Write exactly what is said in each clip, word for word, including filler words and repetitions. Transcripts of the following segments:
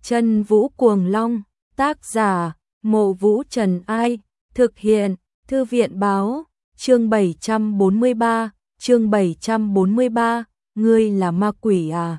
Chân Vũ Cuồng Long, tác giả, Mộ Vũ Trần Ai, thực hiện, Thư viện Báo, chương bảy trăm bốn mươi ba, chương bảy trăm bốn mươi ba, ngươi là ma quỷ à?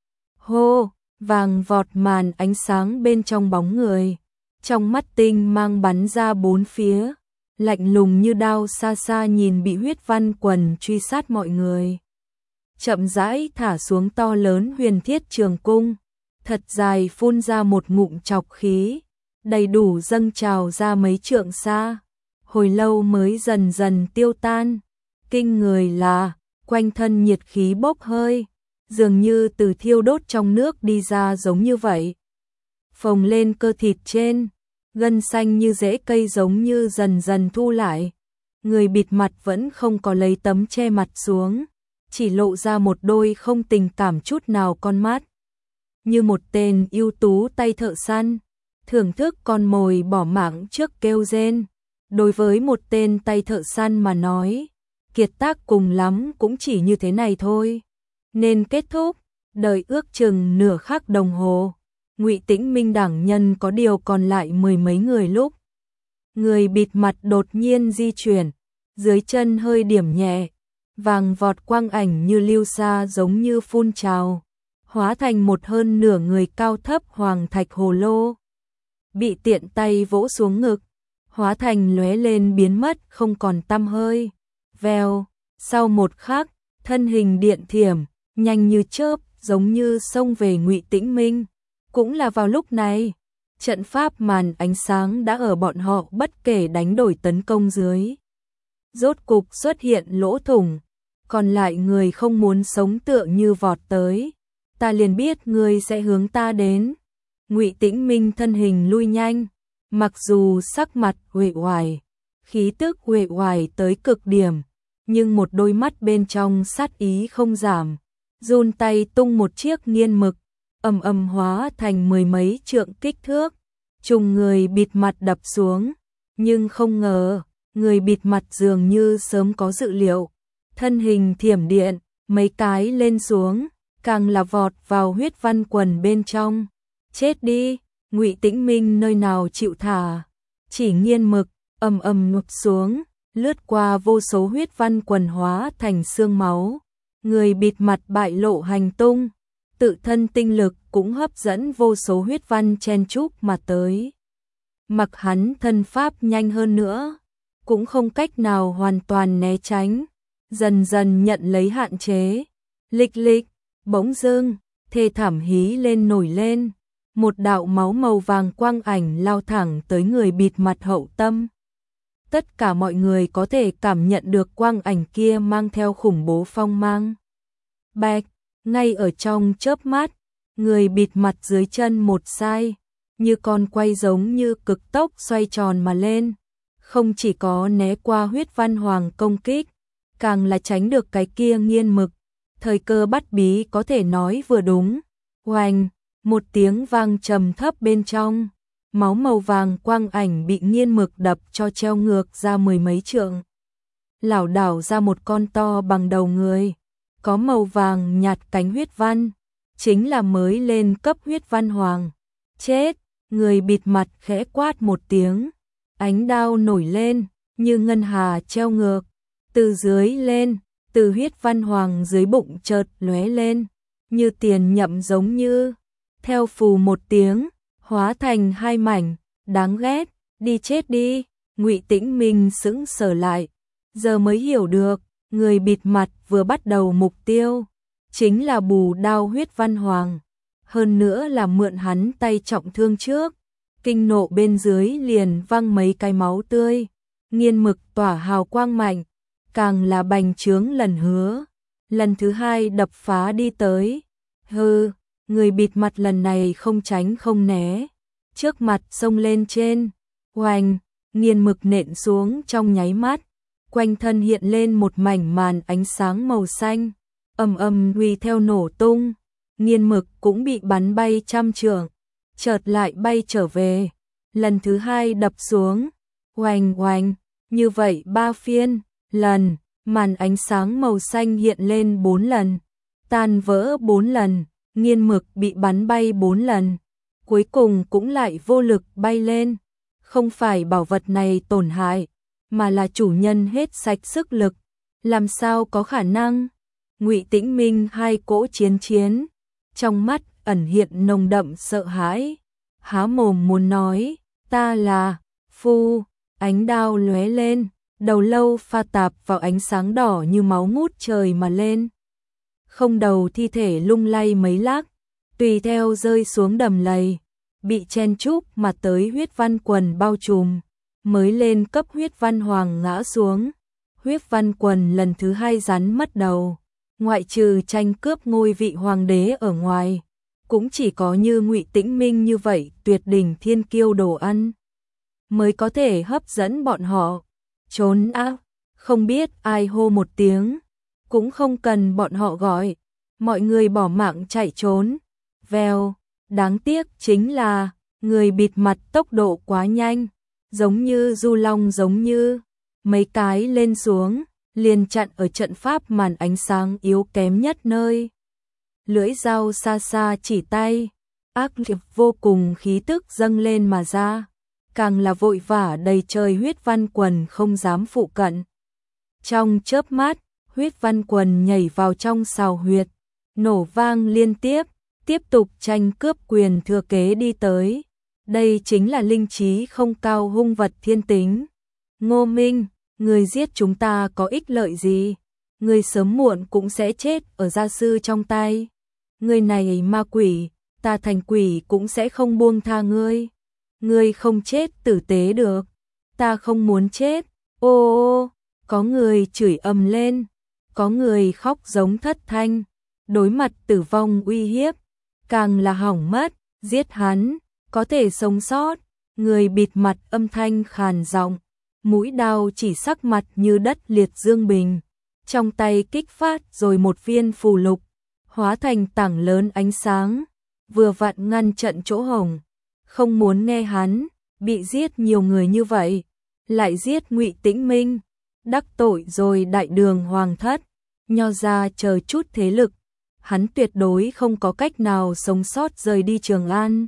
Hô, vàng vọt màn ánh sáng bên trong bóng người, trong mắt tinh mang bắn ra bốn phía, lạnh lùng như đao xa xa nhìn bị huyết văn quần truy sát mọi người. Chậm rãi thả xuống to lớn huyền thiết trường cung, thật dài phun ra một ngụm chọc khí, đầy đủ dâng trào ra mấy trượng xa, hồi lâu mới dần dần tiêu tan. Kinh người là, quanh thân nhiệt khí bốc hơi, dường như từ thiêu đốt trong nước đi ra giống như vậy. Phồng lên cơ thịt trên, gân xanh như rễ cây giống như dần dần thu lại. Người bịt mặt vẫn không có lấy tấm che mặt xuống, chỉ lộ ra một đôi không tình cảm chút nào con mắt. Như một tên ưu tú tay thợ săn, thưởng thức con mồi bỏ mạng trước kêu rên. Đối với một tên tay thợ săn mà nói, kiệt tác cùng lắm cũng chỉ như thế này thôi. Nên kết thúc, đợi ước chừng nửa khắc đồng hồ. Ngụy Tĩnh Minh đảng nhân có điều còn lại mười mấy người lúc. Người bịt mặt đột nhiên di chuyển, dưới chân hơi điểm nhẹ, vàng vọt quang ảnh như lưu sa giống như phun trào, hóa thành một hơn nửa người cao thấp hoàng thạch hồ lô. Bị tiện tay vỗ xuống ngực, hóa thành lóe lên biến mất không còn tăm hơi. Vèo, sau một khắc, thân hình điện thiểm, nhanh như chớp, giống như xông về Ngụy Tĩnh Minh. Cũng là vào lúc này, trận pháp màn ánh sáng đã ở bọn họ bất kể đánh đổi tấn công dưới. Rốt cục xuất hiện lỗ thủng, còn lại người không muốn sống tựa như vọt tới. Ta liền biết người sẽ hướng ta đến. Ngụy Tĩnh Minh thân hình lui nhanh, mặc dù sắc mặt uể oải, khí tức uể oải tới cực điểm, nhưng một đôi mắt bên trong sát ý không giảm, run tay tung một chiếc nghiên mực, ầm ầm hóa thành mười mấy trượng kích thước, trùng người bịt mặt đập xuống, nhưng không ngờ, người bịt mặt dường như sớm có dự liệu, thân hình thiểm điện, mấy cái lên xuống, càng là vọt vào huyết văn quần bên trong. Chết đi, Ngụy Tĩnh Minh nơi nào chịu thả, chỉ nghiên mực, ầm ầm ngụp xuống, lướt qua vô số huyết văn quần hóa thành xương máu. Người bịt mặt bại lộ hành tung, tự thân tinh lực cũng hấp dẫn vô số huyết văn chen chúc mà tới. Mặc hắn thân pháp nhanh hơn nữa, cũng không cách nào hoàn toàn né tránh, dần dần nhận lấy hạn chế. Lịch lịch, bỗng dưng, thê thảm hí lên nổi lên, một đạo máu màu vàng quang ảnh lao thẳng tới người bịt mặt hậu tâm. Tất cả mọi người có thể cảm nhận được quang ảnh kia mang theo khủng bố phong mang. Bạch, ngay ở trong chớp mắt, người bịt mặt dưới chân một sai, như con quay giống như cực tốc xoay tròn mà lên. Không chỉ có né qua huyết văn hoàng công kích, càng là tránh được cái kia nghiên mực. Thời cơ bắt bí có thể nói vừa đúng. Oanh, một tiếng vang trầm thấp bên trong, máu màu vàng quang ảnh bị nghiên mực đập cho treo ngược ra mười mấy trượng. Lảo đảo ra một con to bằng đầu người, có màu vàng nhạt cánh huyết văn, chính là mới lên cấp huyết văn hoàng. Chết, người bịt mặt khẽ quát một tiếng, ánh đao nổi lên, như ngân hà treo ngược, từ dưới lên, từ huyết văn hoàng dưới bụng chợt lóe lên, như tiền nhậm giống như, theo phù một tiếng, hóa thành hai mảnh, đáng ghét, đi chết đi. Ngụy Tĩnh Minh sững sờ lại, giờ mới hiểu được, người bịt mặt vừa bắt đầu mục tiêu, chính là bù đao huyết văn hoàng, hơn nữa là mượn hắn tay trọng thương trước, kinh nộ bên dưới liền văng mấy cái máu tươi, nghiên mực tỏa hào quang mạnh, càng là bành trướng lần hứa, lần thứ hai đập phá đi tới. Hừ, người bịt mặt lần này không tránh không né, trước mặt xông lên trên, oanh, nghiên mực nện xuống trong nháy mắt, quanh thân hiện lên một mảnh màn ánh sáng màu xanh, ầm ầm uy theo nổ tung, nghiên mực cũng bị bắn bay trăm trượng, chợt lại bay trở về, lần thứ hai đập xuống, oanh oanh, như vậy ba phiên, lần, màn ánh sáng màu xanh hiện lên bốn lần, tan vỡ bốn lần, nghiên mực bị bắn bay bốn lần, cuối cùng cũng lại vô lực bay lên. Không phải bảo vật này tổn hại, mà là chủ nhân hết sạch sức lực, làm sao có khả năng? Ngụy Tĩnh Minh hai cỗ chiến chiến, trong mắt ẩn hiện nồng đậm sợ hãi, há mồm muốn nói, ta là Phu, ánh đao lóe lên, đầu lâu pha tạp vào ánh sáng đỏ như máu ngút trời mà lên. Không đầu thi thể lung lay mấy lát, tùy theo rơi xuống đầm lầy, bị chen chúc mà tới huyết văn quần bao trùm, mới lên cấp huyết văn hoàng ngã xuống. Huyết văn quần lần thứ hai rắn mất đầu, ngoại trừ tranh cướp ngôi vị hoàng đế ở ngoài, cũng chỉ có như Ngụy Tĩnh Minh như vậy tuyệt đỉnh thiên kiêu đồ ăn, mới có thể hấp dẫn bọn họ. Trốn á, không biết ai hô một tiếng, cũng không cần bọn họ gọi, mọi người bỏ mạng chạy trốn. Vèo, đáng tiếc chính là, người bịt mặt tốc độ quá nhanh, giống như du long giống như, mấy cái lên xuống, liền chặn ở trận pháp màn ánh sáng yếu kém nhất nơi. Lưỡi dao xa xa chỉ tay, ác liệt vô cùng khí tức dâng lên mà ra, càng là vội vã đầy trời huyết văn quần không dám phụ cận. Trong chớp mắt, huyết văn quần nhảy vào trong sào huyệt, nổ vang liên tiếp, tiếp tục tranh cướp quyền thừa kế đi tới. Đây chính là linh trí không cao hung vật thiên tính. Ngô Minh, người giết chúng ta có ích lợi gì? Người sớm muộn cũng sẽ chết ở gia sư trong tay. Người này ma quỷ, ta thành quỷ cũng sẽ không buông tha ngươi. Ngươi không chết tử tế được, ta không muốn chết. Ô ô, có người chửi ầm lên, có người khóc giống thất thanh, đối mặt tử vong uy hiếp, càng là hỏng mất, giết hắn, có thể sống sót. Người bịt mặt âm thanh khàn giọng, mũi đao chỉ sắc mặt như đất liệt dương bình, trong tay kích phát rồi một viên phù lục, hóa thành tảng lớn ánh sáng, vừa vặn ngăn trận chỗ hổng. Không muốn nghe hắn bị giết nhiều người như vậy, lại giết Ngụy Tĩnh Minh, đắc tội rồi đại đường hoàng thất, nho ra chờ chút thế lực, hắn tuyệt đối không có cách nào sống sót rời đi Trường An.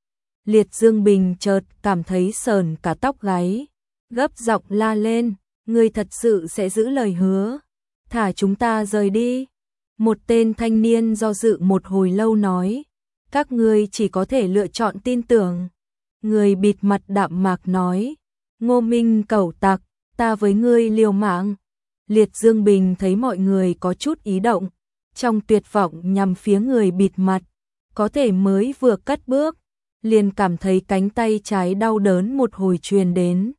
Liệt Dương Bình chợt cảm thấy sờn cả tóc gáy, gấp giọng la lên, ngươi thật sự sẽ giữ lời hứa, thả chúng ta rời đi. Một tên thanh niên do dự một hồi lâu nói, các ngươi chỉ có thể lựa chọn tin tưởng. Người bịt mặt đạm mạc nói, Ngô Minh cẩu tặc, ta với ngươi liều mạng. Liệt Dương Bình thấy mọi người có chút ý động, trong tuyệt vọng nhằm phía người bịt mặt, có thể mới vừa cất bước, liền cảm thấy cánh tay trái đau đớn một hồi truyền đến.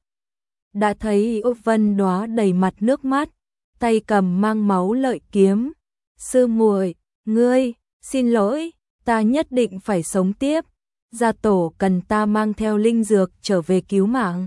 Đã thấy Úc Vân Đóa đầy mặt nước mắt, tay cầm mang máu lợi kiếm. Sư muội, ngươi, xin lỗi, ta nhất định phải sống tiếp. Gia tổ cần ta mang theo linh dược trở về cứu mạng.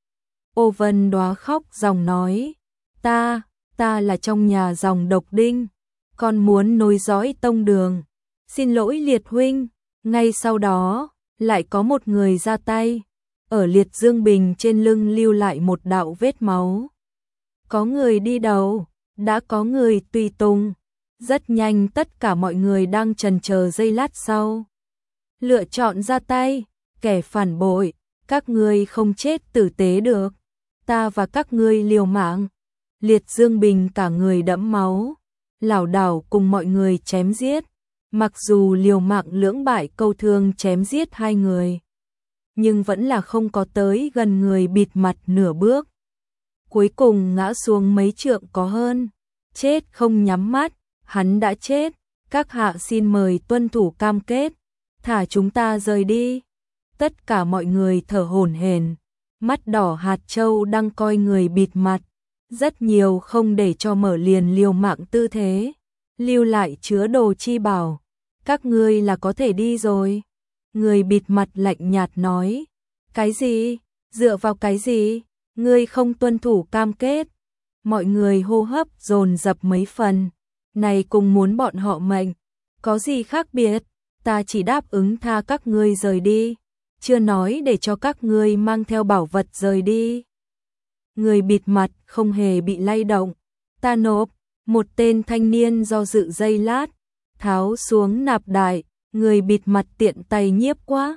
Ô Vân Đóa khóc dòng nói, ta, ta là trong nhà dòng độc đinh, con muốn nối dõi tông đường. Xin lỗi Liệt huynh. Ngay sau đó, lại có một người ra tay, ở Liệt Dương Bình trên lưng lưu lại một đạo vết máu. Có người đi đầu, đã có người tùy tùng. Rất nhanh tất cả mọi người đang chần chờ giây lát sau, lựa chọn ra tay. Kẻ phản bội, các ngươi không chết tử tế được, ta và các ngươi liều mạng. Liệt Dương Bình cả người đẫm máu, lảo đảo cùng mọi người chém giết. Mặc dù liều mạng lưỡng bại câu thương chém giết hai người, nhưng vẫn là không có tới gần người bịt mặt nửa bước. Cuối cùng ngã xuống mấy trượng có hơn, chết không nhắm mắt. Hắn đã chết, các hạ xin mời tuân thủ cam kết, thả chúng ta rời đi. Tất cả mọi người thở hổn hển, mắt đỏ hạt châu đang coi người bịt mặt, rất nhiều không để cho mở liền liều mạng tư thế, lưu lại chứa đồ chi bảo, các ngươi là có thể đi rồi. Người bịt mặt lạnh nhạt nói, cái gì, dựa vào cái gì, ngươi không tuân thủ cam kết. Mọi người hô hấp dồn dập mấy phần. Này cùng muốn bọn họ mệnh, có gì khác biệt, ta chỉ đáp ứng tha các ngươi rời đi, chưa nói để cho các ngươi mang theo bảo vật rời đi. Người bịt mặt không hề bị lay động, ta nộp. Một tên thanh niên do dự giây lát, tháo xuống nạp đại, người bịt mặt tiện tay nhiếp quá,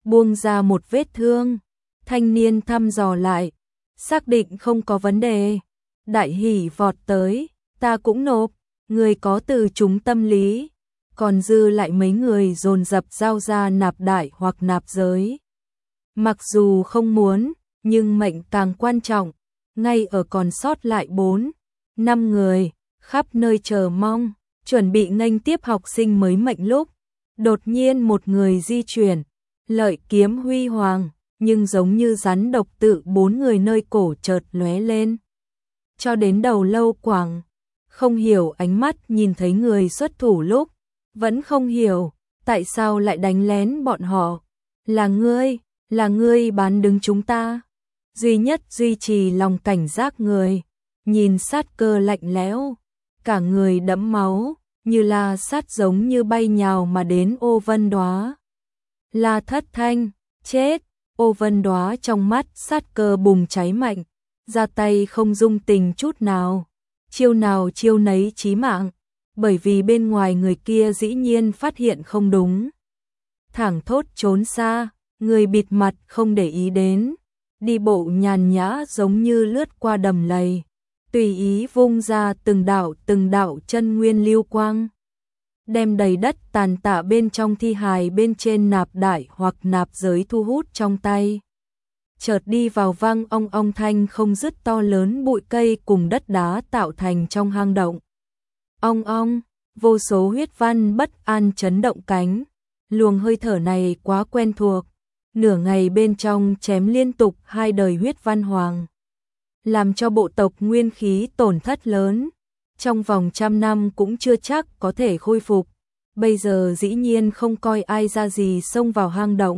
buông ra một vết thương. Thanh niên thăm dò lại, xác định không có vấn đề. Đại hỉ vọt tới, ta cũng nộp, người có từ chúng tâm lý. Còn dư lại mấy người dồn dập giao ra nạp đại hoặc nạp giới. Mặc dù không muốn, nhưng mệnh càng quan trọng. Ngay ở còn sót lại bốn, năm người, khắp nơi chờ mong, chuẩn bị nghênh tiếp học sinh mới mệnh lúc. Đột nhiên một người di chuyển, lợi kiếm huy hoàng, nhưng giống như rắn độc tự bốn người nơi cổ chợt lóe lên. Cho đến đầu lâu quảng, không hiểu ánh mắt nhìn thấy người xuất thủ lúc, vẫn không hiểu, tại sao lại đánh lén bọn họ. Là ngươi, là ngươi bán đứng chúng ta. Duy nhất duy trì lòng cảnh giác người, nhìn sát cơ lạnh lẽo, cả người đẫm máu, như là sát giống như bay nhào mà đến Ô Vân Đóa. La Thất Thanh, chết, Ô Vân Đóa trong mắt sát cơ bùng cháy mạnh, ra tay không dung tình chút nào, chiêu nào chiêu nấy chí mạng, bởi vì bên ngoài người kia dĩ nhiên phát hiện không đúng. Thẳng thốt trốn xa, người bịt mặt không để ý đến, đi bộ nhàn nhã giống như lướt qua đầm lầy, tùy ý vung ra từng đạo từng đạo chân nguyên lưu quang, đem đầy đất tàn tạ bên trong thi hài bên trên nạp đại hoặc nạp giới thu hút trong tay. Chợt đi vào vang ong ong thanh không dứt to lớn bụi cây cùng đất đá tạo thành trong hang động. Ong ong, vô số huyết văn bất an chấn động cánh, luồng hơi thở này quá quen thuộc, nửa ngày bên trong chém liên tục hai đời huyết văn hoàng, làm cho bộ tộc nguyên khí tổn thất lớn, trong vòng trăm năm cũng chưa chắc có thể khôi phục, bây giờ dĩ nhiên không coi ai ra gì xông vào hang động.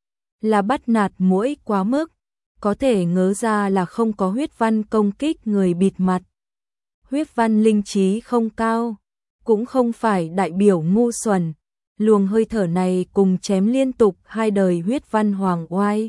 Là bắt nạt muỗi quá mức, có thể ngớ ra là không có huyết văn công kích người bịt mặt. Huyết văn linh trí không cao, cũng không phải đại biểu ngu xuẩn, luồng hơi thở này cùng chém liên tục hai đời huyết văn hoàng oai,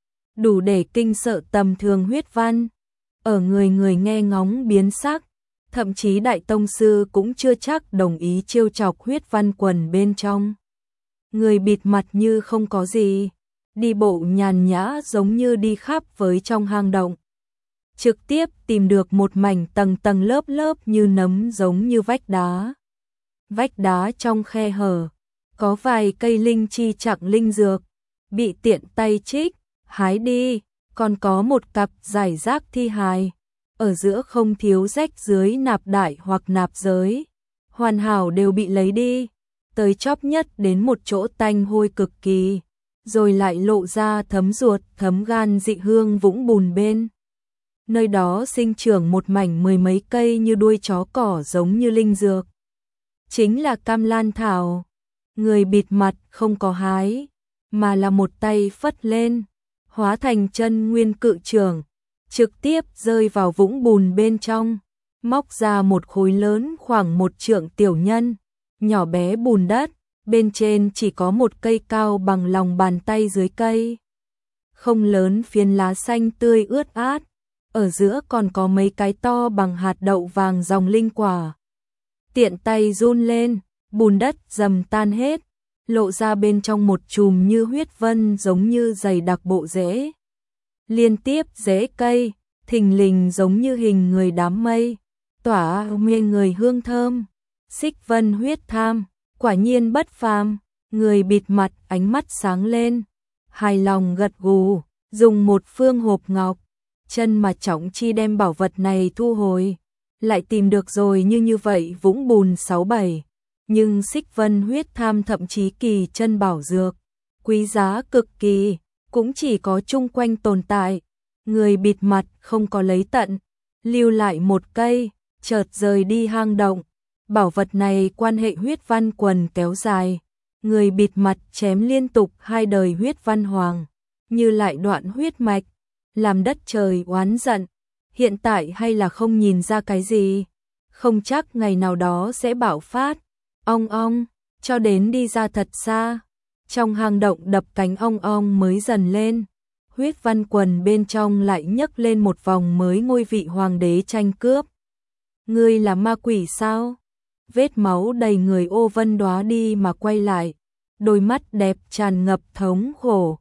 đủ để kinh sợ tầm thường huyết văn, ở người người nghe ngóng biến sắc, thậm chí đại tông sư cũng chưa chắc đồng ý trêu chọc huyết văn quần bên trong. Người bịt mặt như không có gì, đi bộ nhàn nhã giống như đi khắp với trong hang động. Trực tiếp tìm được một mảnh tầng tầng lớp lớp như nấm giống như vách đá. Vách đá trong khe hở, có vài cây linh chi chặng linh dược, bị tiện tay trích, hái đi, còn có một cặp giải rác thi hài. Ở giữa không thiếu rách dưới nạp đại hoặc nạp giới, hoàn hảo đều bị lấy đi, tới chóp nhất đến một chỗ tanh hôi cực kỳ, rồi lại lộ ra thấm ruột, thấm gan dị hương vũng bùn bên. Nơi đó sinh trưởng một mảnh mười mấy cây như đuôi chó cỏ giống như linh dược. Chính là cam lan thảo, người bịt mặt không có hái, mà là một tay phất lên, hóa thành chân nguyên cự trường, trực tiếp rơi vào vũng bùn bên trong, móc ra một khối lớn khoảng một trượng tiểu nhân, nhỏ bé bùn đất, bên trên chỉ có một cây cao bằng lòng bàn tay dưới cây. Không lớn phiến lá xanh tươi ướt át, ở giữa còn có mấy cái to bằng hạt đậu vàng dòng linh quả. Tiện tay run lên, bùn đất dầm tan hết, lộ ra bên trong một chùm như huyết vân giống như dày đặc bộ rễ. Liên tiếp rễ cây, thình lình giống như hình người đám mây, tỏa mê người hương thơm. Xích vân huyết tham, quả nhiên bất phàm, người bịt mặt ánh mắt sáng lên, hài lòng gật gù, dùng một phương hộp ngọc, chân mà chóng chi đem bảo vật này thu hồi, lại tìm được rồi như như vậy vũng bùn sáu bảy, nhưng xích vân huyết tham thậm chí kỳ chân bảo dược, quý giá cực kỳ, cũng chỉ có chung quanh tồn tại, người bịt mặt không có lấy tận, lưu lại một cây, chợt rời đi hang động. Bảo vật này quan hệ huyết văn quần kéo dài, người bịt mặt chém liên tục hai đời huyết văn hoàng, như lại đoạn huyết mạch, làm đất trời oán giận, hiện tại hay là không nhìn ra cái gì, không chắc ngày nào đó sẽ bạo phát, ong ong, cho đến đi ra thật xa, trong hang động đập cánh ong ong mới dần lên, huyết văn quần bên trong lại nhấc lên một vòng mới ngôi vị hoàng đế tranh cướp. Ngươi là ma quỷ sao? Vết máu đầy người Ô Vân Đóa đi mà quay lại, đôi mắt đẹp tràn ngập thống khổ,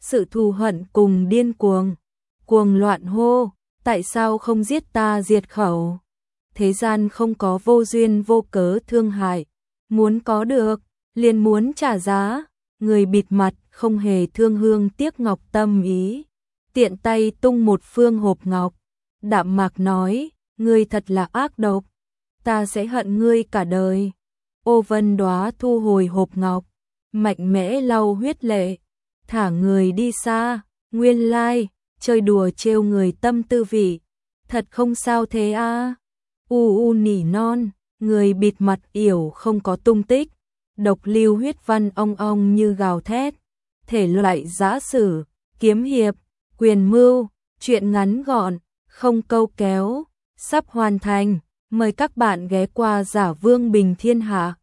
sự thù hận cùng điên cuồng, cuồng loạn hô, tại sao không giết ta diệt khẩu? Thế gian không có vô duyên vô cớ thương hại, muốn có được, liền muốn trả giá, người bịt mặt không hề thương hương tiếc ngọc tâm ý, tiện tay tung một phương hộp ngọc, đạm mạc nói, ngươi thật là ác độc, ta sẽ hận ngươi cả đời. Ô Vân Đóa thu hồi hộp ngọc, mạnh mẽ lau huyết lệ, thả người đi xa, nguyên lai, chơi đùa trêu người tâm tư vị, thật không sao thế a. À. U u nỉ non, người bịt mặt yểu không có tung tích, độc lưu huyết văn ong ong như gào thét, thể loại giã sử, kiếm hiệp, quyền mưu, truyện ngắn gọn, không câu kéo, sắp hoàn thành, mời các bạn ghé qua Giả Vương Bình Thiên Hạ.